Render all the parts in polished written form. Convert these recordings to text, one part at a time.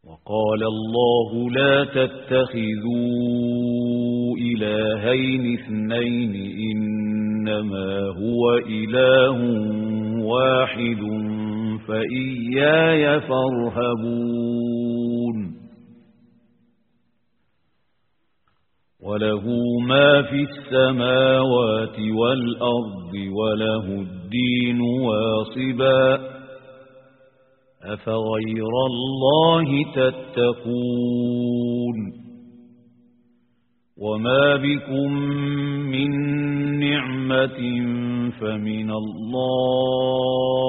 وقال الله لا تتخذوا إلهين اثنين إنما هو إله واحد فإياي فارهبون وله ما في السماوات والأرض وله الدين واصبا أفغير الله تتقون وما بكم من نعمة فمن الله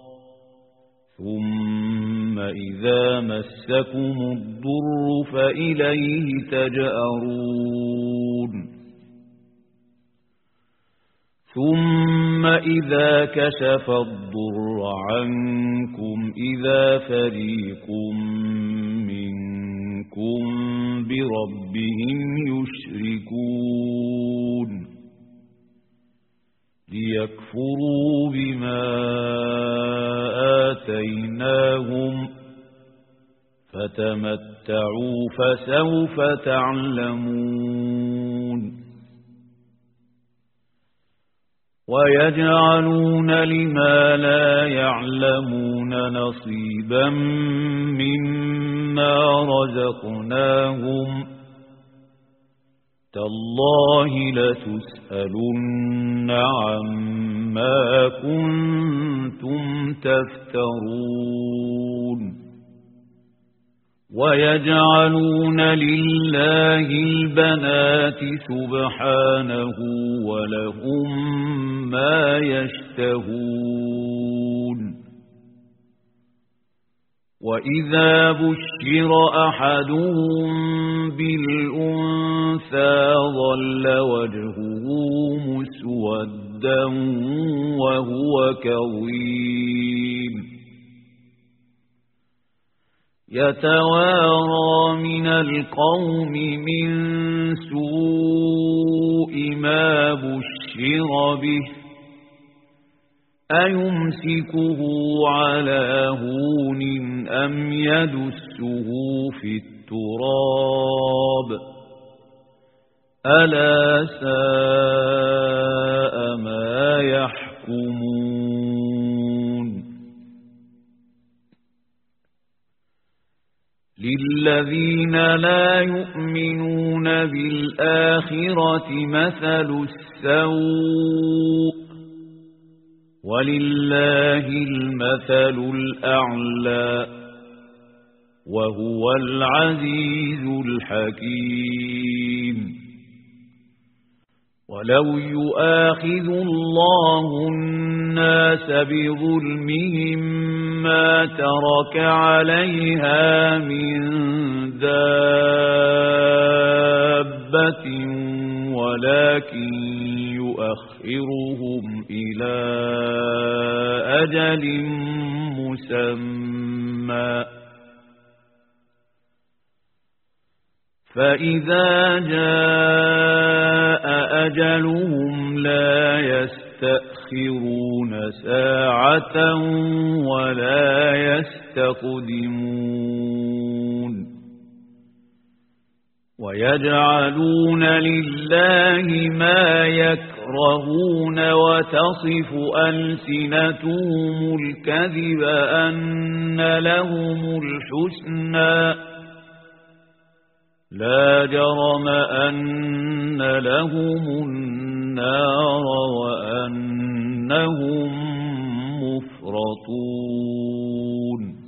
ثم إذا مسكم الضر فإليه تجأرون ثم إذا كشف الضر عنكم إذا فريق منكم بربهم يشركون ليكفروا بما آتيناهم فتمتعوا فسوف تعلمون ويجعلون لما لا يعلمون نصيبا مما رزقناهم تالله لتسألن عما كنتم تفترون ويجعلون لله البنات سبحانه ولهم ما يشتهون وإذا بشر أحدهم بالأنثى ظل وجهه مسودا وهو كظيم يتوارى من القوم من سوء ما بشر به أيمسكه على هون أم يدسه في التراب ألا ساء ما يحكمون للذين لا يؤمنون بالآخرة مثل السوء ولله المثل الأعلى وهو العزيز الحكيم ولو يؤاخذ الله الناس بظلمهم ما ترك عليها من دابة ولكن يؤخرهم إلى أجل مسمى فإذا جاء أجلهم لا يستأخرون ساعة ولا يستقدمون ويجعلون لله ما يكرهون وتصف ألسنتهم الكذب أن لهم الحسنى لا جرم أن لهم النار وأنهم مفرطون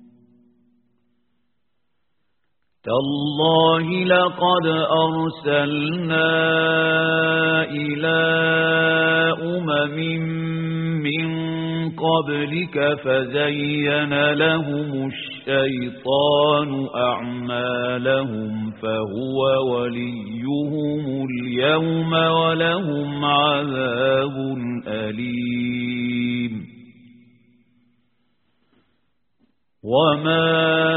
تالله لقد أرسلنا إلى أمم من قبلك فزين لهم الشيطان أعمالهم فهو وليهم اليوم ولهم عذاب أليم وما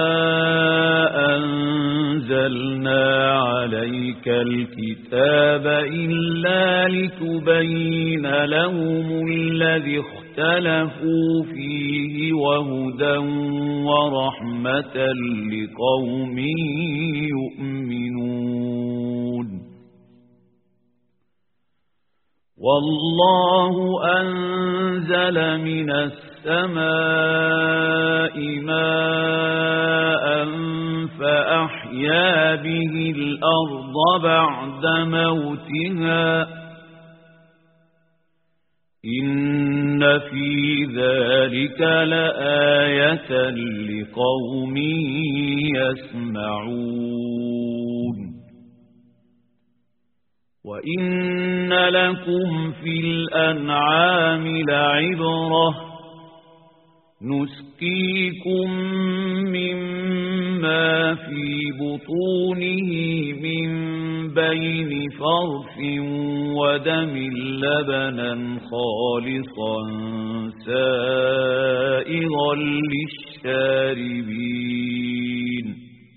أنزلنا عليك الكتاب إلا لتبين لهم الذي اختلفوا فيه وهدى ورحمة لقوم يؤمنون والله أنزل من السماء ماء فأحيا به الأرض بعد موتها إن في ذلك لآية لقوم يسمعون وإن لكم في الأنعام لعبرة نسقيكم مما في بطونه من بين فرث ودم لبنا خالصا سائغا للشاربين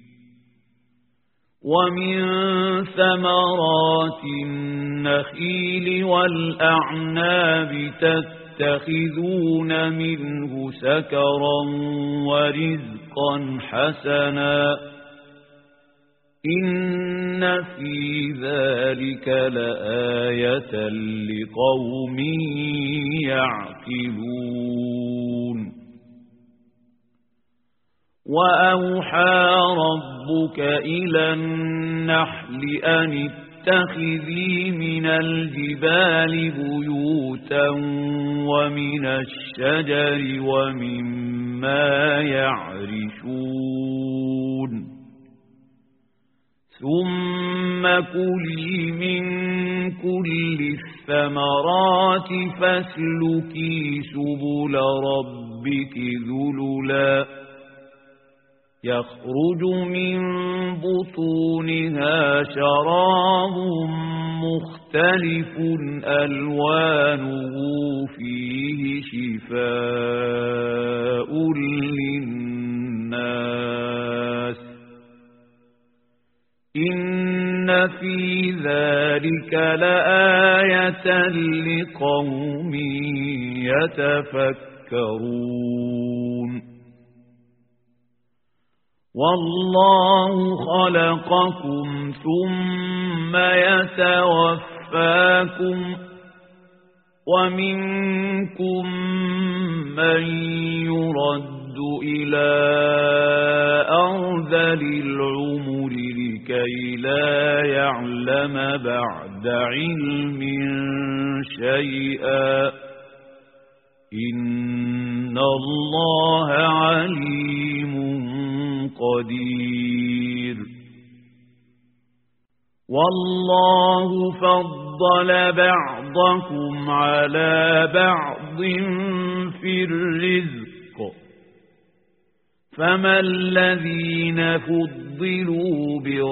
ومن ثمرات النخيل والأعناب تتخذون منه سكرا ورزقا حسنا إن في ذلك لآية لقوم يعقلون وأوحى ربك إلى النحل أن اتخذي من الجبال بيوتا ومن الشجر ومما يعرشون ثم كلي من كل الثمرات فاسلكي سبل ربك ذللا يخرج من بطونها شراب مختلف ألوانه فيه شفاء للناس إن في ذلك لآية لقوم يتفكرون والله خلقكم ثم يتوفاكم ومنكم من يرد إلى أرذل العمر لكي لا يعلم بعد علم شيئا إن الله عليم قدير والله فضل بعضكم على بعض في الرزق فما الذين فضلوا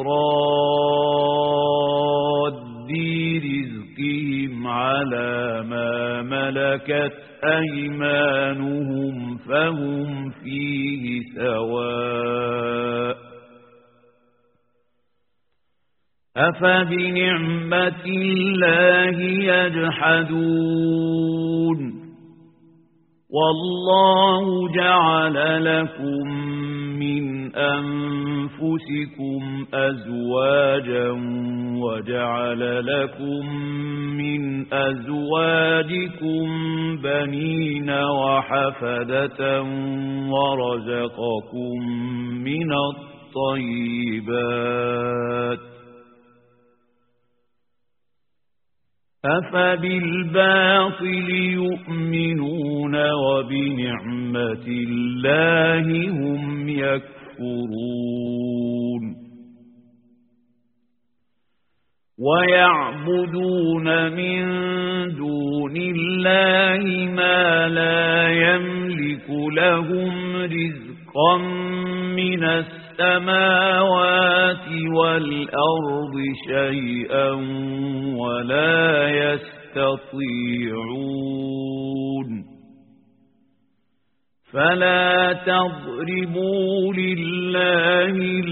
براد رزقهم على ما ملكت أيمانهم فهم فيه سواء أفبنعمة الله يجحدون والله جعل لكم من أنفسكم أزواجا وجعل لكم من أزواجكم بنين وحفدة ورزقكم من الطيبات أفبالباطل يؤمنون وبنعمة الله هم يكفرون ويعبدون من دون الله ما لا يملك لهم رزقا من السماوات والأرض شيئا ولا يستطيعون فلا تضربوا لله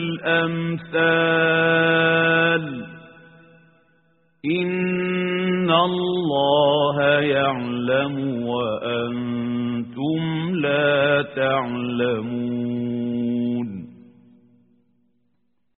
الأمثال إن الله يعلم وأنتم لا تعلمون